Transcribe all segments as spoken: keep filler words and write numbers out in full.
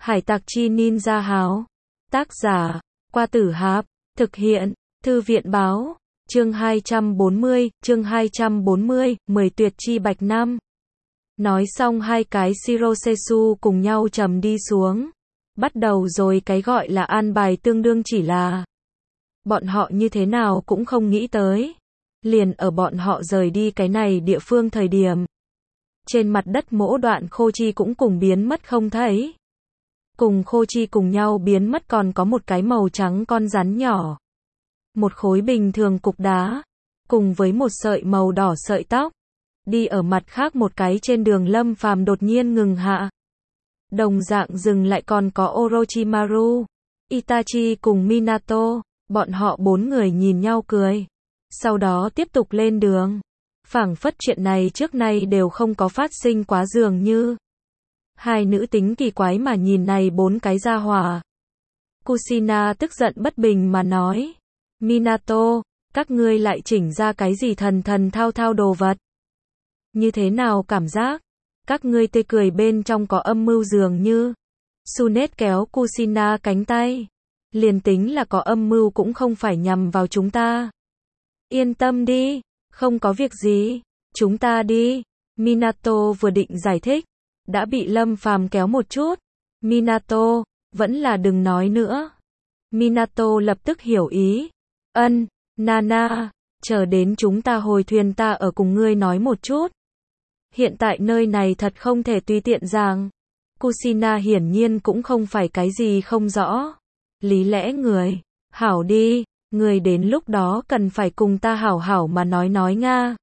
Hải tặc chi ninja háo. Tác giả, Qua Tử Hạp. Thực hiện, Thư viện báo. Chương hai trăm bốn mươi, chương hai trăm bốn mươi, mười tuyệt chi bạch năm. Nói xong hai cái Shirosetsu cùng nhau trầm đi xuống. Bắt đầu rồi cái gọi là an bài tương đương chỉ là. Bọn họ như thế nào cũng không nghĩ tới. Liền ở bọn họ rời đi cái này địa phương thời điểm. Trên mặt đất mỗ đoạn khô chi cũng cùng biến mất không thấy. Cùng khô chi cùng nhau biến mất còn có một cái màu trắng con rắn nhỏ. Một khối bình thường cục đá. Cùng với một sợi màu đỏ sợi tóc. Đi ở mặt khác một cái trên đường Lâm Phàm đột nhiên ngừng hạ. Đồng dạng dừng lại còn có Orochimaru, Itachi cùng Minato. Bọn họ bốn người nhìn nhau cười. Sau đó tiếp tục lên đường. Phảng phất chuyện này trước nay đều không có phát sinh quá dường như. Hai nữ tính kỳ quái mà nhìn này bốn cái gia hỏa. Kushina tức giận bất bình mà nói. Minato, các ngươi lại chỉnh ra cái gì thần thần thao thao đồ vật. Như thế nào cảm giác? Các ngươi tươi cười bên trong có âm mưu dường như. Tsunet kéo Kushina cánh tay. Liền tính là có âm mưu cũng không phải nhằm vào chúng ta. Yên tâm đi, không có việc gì, chúng ta đi. Minato vừa định giải thích, đã bị Lâm Phàm kéo một chút. Minato, vẫn là đừng nói nữa. Minato lập tức hiểu ý. Ân, Nana, chờ đến chúng ta hồi thuyền ta ở cùng ngươi nói một chút. Hiện tại nơi này thật không thể tùy tiện rằng. Kushina hiển nhiên cũng không phải cái gì không rõ. Lý lẽ người, hảo đi, người đến lúc đó cần phải cùng ta hảo hảo mà nói nói nga.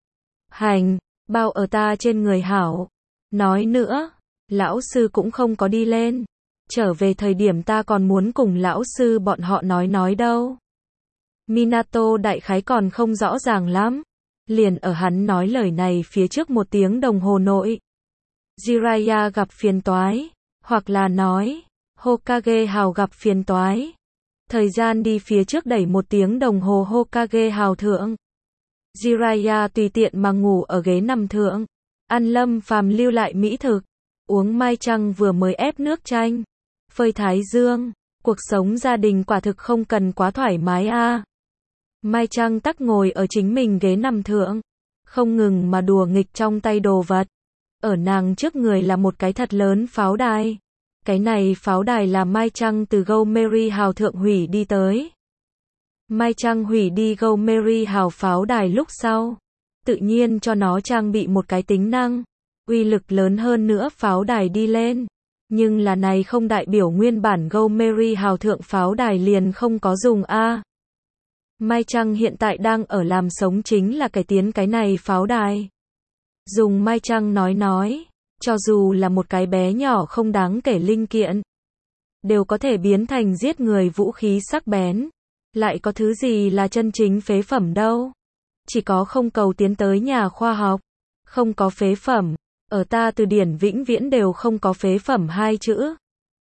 Hành, bao ở ta trên người hảo. Nói nữa, lão sư cũng không có đi lên. Trở về thời điểm ta còn muốn cùng lão sư bọn họ nói nói đâu. Minato đại khái còn không rõ ràng lắm. Liền ở hắn nói lời này phía trước một tiếng đồng hồ nội. Jiraiya gặp phiền toái, hoặc là nói, Hokage hào gặp phiền toái. Thời gian đi phía trước đẩy một tiếng đồng hồ Hokage hào thượng. Jiraiya tùy tiện mà ngủ ở ghế nằm thượng. Ăn Lâm Phàm lưu lại mỹ thực. Uống mai chăng vừa mới ép nước chanh. Phơi thái dương. Cuộc sống gia đình quả thực không cần quá thoải mái a. À. Mai Trăng tắc ngồi ở chính mình ghế nằm thượng, không ngừng mà đùa nghịch trong tay đồ vật. Ở nàng trước người là một cái thật lớn pháo đài. Cái này pháo đài là Mai Trăng từ Goumeri hào thượng hủy đi tới. Mai Trăng hủy đi Goumeri hào pháo đài lúc sau, tự nhiên cho nó trang bị một cái tính năng, uy lực lớn hơn nữa pháo đài đi lên. Nhưng là này không đại biểu nguyên bản Goumeri hào thượng pháo đài liền không có dùng a. Mai Trăng hiện tại đang ở làm sống chính là cải tiến cái này pháo đài. Dùng Mai Trăng nói nói, cho dù là một cái bé nhỏ không đáng kể linh kiện, đều có thể biến thành giết người vũ khí sắc bén. Lại có thứ gì là chân chính phế phẩm đâu. Chỉ có không cầu tiến tới nhà khoa học. Không có phế phẩm. Ở ta từ điển vĩnh viễn đều không có phế phẩm hai chữ.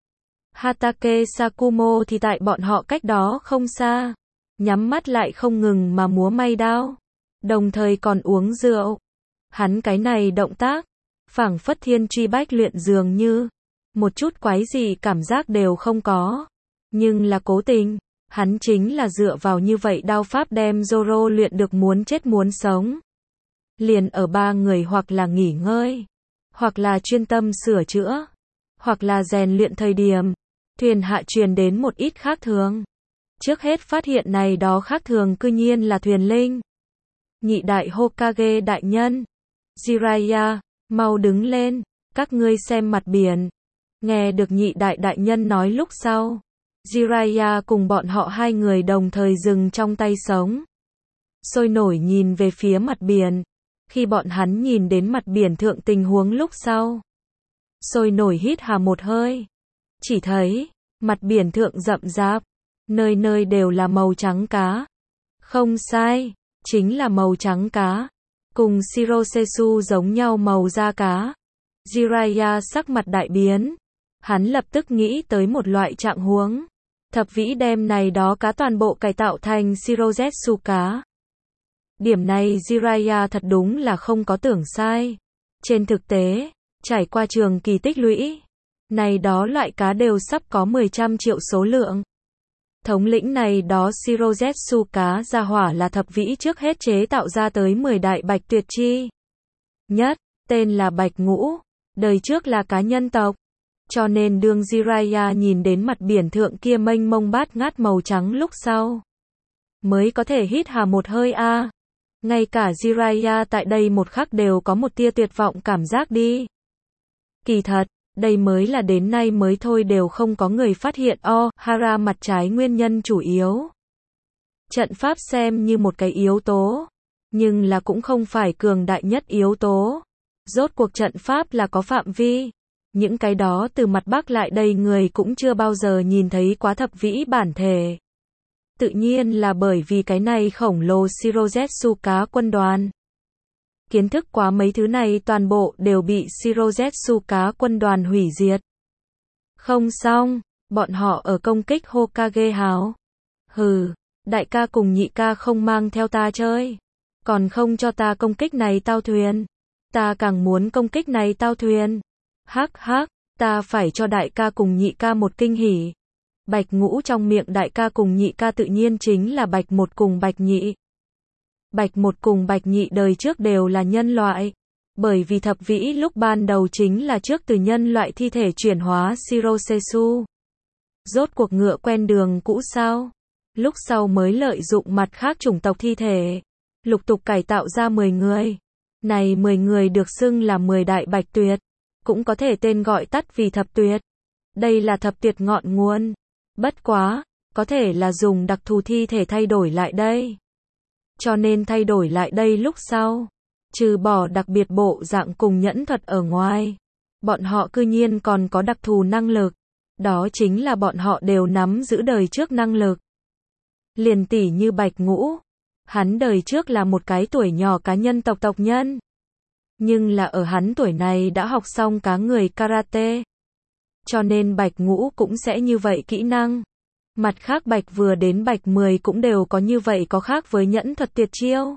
Hatake Sakumo thì tại bọn họ cách đó không xa. Nhắm mắt lại không ngừng mà múa may đao. Đồng thời còn uống rượu. Hắn cái này động tác, phảng phất thiên truy bách luyện dường như. Một chút quái gì cảm giác đều không có. Nhưng là cố tình. Hắn chính là dựa vào như vậy đao pháp đem Zoro luyện được muốn chết muốn sống. Liền ở ba người hoặc là nghỉ ngơi. Hoặc là chuyên tâm sửa chữa. Hoặc là rèn luyện thời điểm. Thuyền hạ truyền đến một ít khác thường. Trước hết phát hiện này đó khác thường cư nhiên là thuyền linh. Nhị đại Hokage đại nhân. Jiraiya, mau đứng lên, các ngươi xem mặt biển. Nghe được nhị đại đại nhân nói lúc sau. Jiraiya cùng bọn họ hai người đồng thời dừng trong tay sống. Sôi nổi nhìn về phía mặt biển. Khi bọn hắn nhìn đến mặt biển thượng tình huống lúc sau. Sôi nổi hít hà một hơi. Chỉ thấy, mặt biển thượng rậm rạp. Nơi nơi đều là màu trắng cá. Không sai, chính là màu trắng cá. Cùng Shirosetsu giống nhau màu da cá. Jiraiya sắc mặt đại biến. Hắn lập tức nghĩ tới một loại trạng huống. Thập vĩ đem này đó cá toàn bộ cải tạo thành Shirosetsu cá. Điểm này Jiraiya thật đúng là không có tưởng sai. Trên thực tế, trải qua trường kỳ tích lũy, Này đó loại cá đều sắp có mười trăm triệu số lượng. Thống lĩnh này đó Shirozetsu cá gia hỏa là thập vĩ trước hết chế tạo ra tới mười đại bạch tuyệt chi nhất, tên là bạch ngũ, đời trước là cá nhân tộc. Cho nên đương Jiraiya nhìn đến mặt biển thượng kia mênh mông bát ngát màu trắng lúc sau, mới có thể hít hà một hơi a. À. Ngay cả Jiraiya tại đây một khắc đều có một tia tuyệt vọng cảm giác đi. Kỳ thật, đây mới là đến nay mới thôi đều không có người phát hiện Ohara mặt trái nguyên nhân chủ yếu. Trận pháp xem như một cái yếu tố, nhưng là cũng không phải cường đại nhất yếu tố. Rốt cuộc trận pháp là có phạm vi. Những cái đó từ mặt bắc lại đây người cũng chưa bao giờ nhìn thấy quá thập vĩ bản thể. Tự nhiên là bởi vì cái này khổng lồ Shirozetsu cá quân đoàn. Kiến thức quá mấy thứ này toàn bộ đều bị Shirozetsu cá quân đoàn hủy diệt. Không xong, bọn họ ở công kích Hokage hào. Hừ, đại ca cùng nhị ca không mang theo ta chơi. Còn không cho ta công kích này tao thuyền. Ta càng muốn công kích này tao thuyền. Hắc hắc, ta phải cho đại ca cùng nhị ca một kinh hỉ. Bạch ngũ trong miệng đại ca cùng nhị ca tự nhiên chính là bạch một cùng bạch nhị. Bạch một cùng bạch nhị đời trước đều là nhân loại. Bởi vì thập vĩ lúc ban đầu chính là trước từ nhân loại thi thể chuyển hóa Shirosetsu. Rốt cuộc ngựa quen đường cũ sao? Lúc sau mới lợi dụng mặt khác chủng tộc thi thể. Lục tục cải tạo ra mười người. Này mười người được xưng là mười đại bạch tuyệt. Cũng có thể tên gọi tắt vì thập tuyệt. Đây là thập tuyệt ngọn nguồn. Bất quá, có thể là dùng đặc thù thi thể thay đổi lại đây. Cho nên thay đổi lại đây lúc sau, trừ bỏ đặc biệt bộ dạng cùng nhẫn thuật ở ngoài, bọn họ cư nhiên còn có đặc thù năng lực. Đó chính là bọn họ đều nắm giữ đời trước năng lực. Liền tỉ như Bạch Ngũ, hắn đời trước là một cái tuổi nhỏ cá nhân tộc tộc nhân. Nhưng là ở hắn tuổi này đã học xong cá người karate. Cho nên Bạch Ngũ cũng sẽ như vậy kỹ năng. Mặt khác Bạch vừa đến Bạch mười cũng đều có như vậy có khác với nhẫn thuật tuyệt chiêu.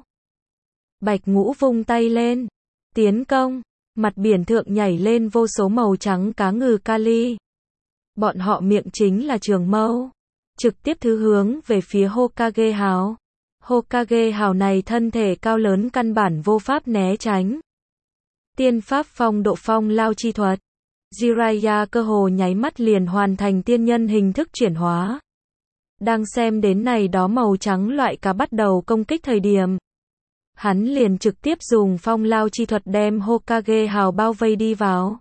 Bạch Ngũ vung tay lên, tiến công, mặt biển thượng nhảy lên vô số màu trắng cá ngừ kali. Bọn họ miệng chính là trường mâu, trực tiếp thứ hướng về phía Hokage hào. Hokage hào này thân thể cao lớn căn bản vô pháp né tránh. Tiên pháp phong độ phong lao chi thuật. Jiraiya cơ hồ nháy mắt liền hoàn thành tiên nhân hình thức chuyển hóa. Đang xem đến này đó màu trắng loại cá bắt đầu công kích thời điểm, hắn liền trực tiếp dùng phong lao chi thuật đem Hokage hào bao vây đi vào.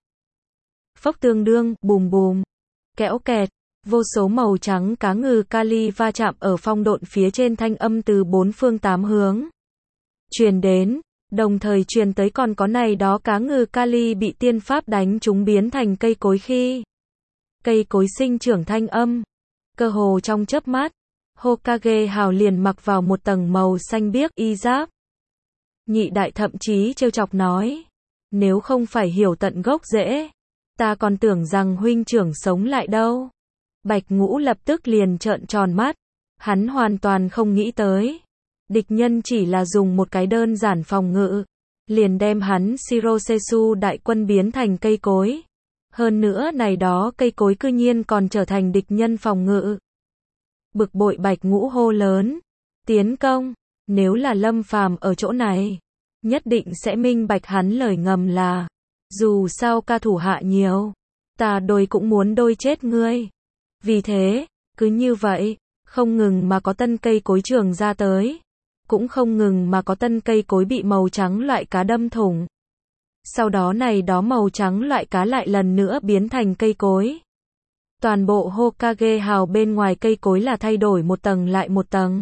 Phốc tương đương, bùm bùm, kẽo kẹt, vô số màu trắng cá ngừ kali va chạm ở phong độn phía trên thanh âm từ bốn phương tám hướng truyền đến, đồng thời truyền tới còn có này đó cá ngừ kali bị tiên pháp đánh chúng biến thành cây cối khi cây cối sinh trưởng thanh âm. Cơ hồ trong chớp mắt, Hokage hào liền mặc vào một tầng màu xanh biếc y giáp. Nhị đại thậm chí trêu chọc nói, nếu không phải hiểu tận gốc rễ, ta còn tưởng rằng huynh trưởng sống lại đâu. Bạch Ngũ lập tức liền trợn tròn mắt, hắn hoàn toàn không nghĩ tới. Địch nhân chỉ là dùng một cái đơn giản phòng ngự, liền đem hắn Shirosetsu đại quân biến thành cây cối. Hơn nữa này đó cây cối cư nhiên còn trở thành địch nhân phòng ngự. Bực bội Bạch Ngũ hô lớn, tiến công, nếu là Lâm Phàm ở chỗ này, nhất định sẽ minh bạch hắn lời ngầm là, dù sao ca thủ hạ nhiều, ta đôi cũng muốn đôi chết ngươi. Vì thế, cứ như vậy, không ngừng mà có tân cây cối trường ra tới, cũng không ngừng mà có tân cây cối bị màu trắng loại cá đâm thủng. Sau đó này đó màu trắng loại cá lại lần nữa biến thành cây cối. Toàn bộ Hokage hào bên ngoài cây cối là thay đổi một tầng lại một tầng.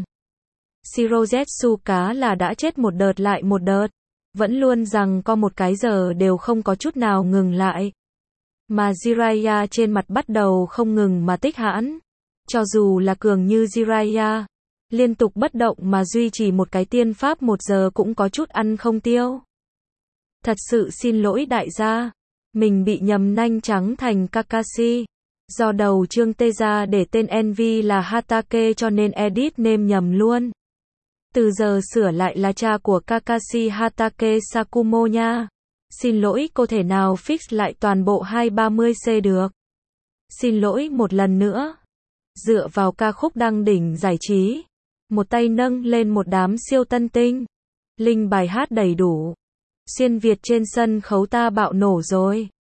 Shirozetsu cá là đã chết một đợt lại một đợt, vẫn luôn rằng có một cái giờ đều không có chút nào ngừng lại. Mà Jiraiya trên mặt bắt đầu không ngừng mà tích hãn. Cho dù là cường như Jiraiya, liên tục bất động mà duy trì một cái tiên pháp một giờ cũng có chút ăn không tiêu. Thật sự xin lỗi đại gia, mình bị nhầm nanh trắng thành Kakashi. Do đầu chương tê ra để tên en vê là Hatake cho nên edit name nhầm luôn. Từ giờ sửa lại là cha của Kakashi Hatake Sakumo nha. Xin lỗi, cô thể nào fix lại toàn bộ hai ba mươi C được? Xin lỗi một lần nữa. Dựa vào ca khúc đăng đỉnh giải trí. Một tay nâng lên một đám siêu tân tinh. Link bài hát đầy đủ. Xuyên Việt trên sân khấu ta bạo nổ rồi.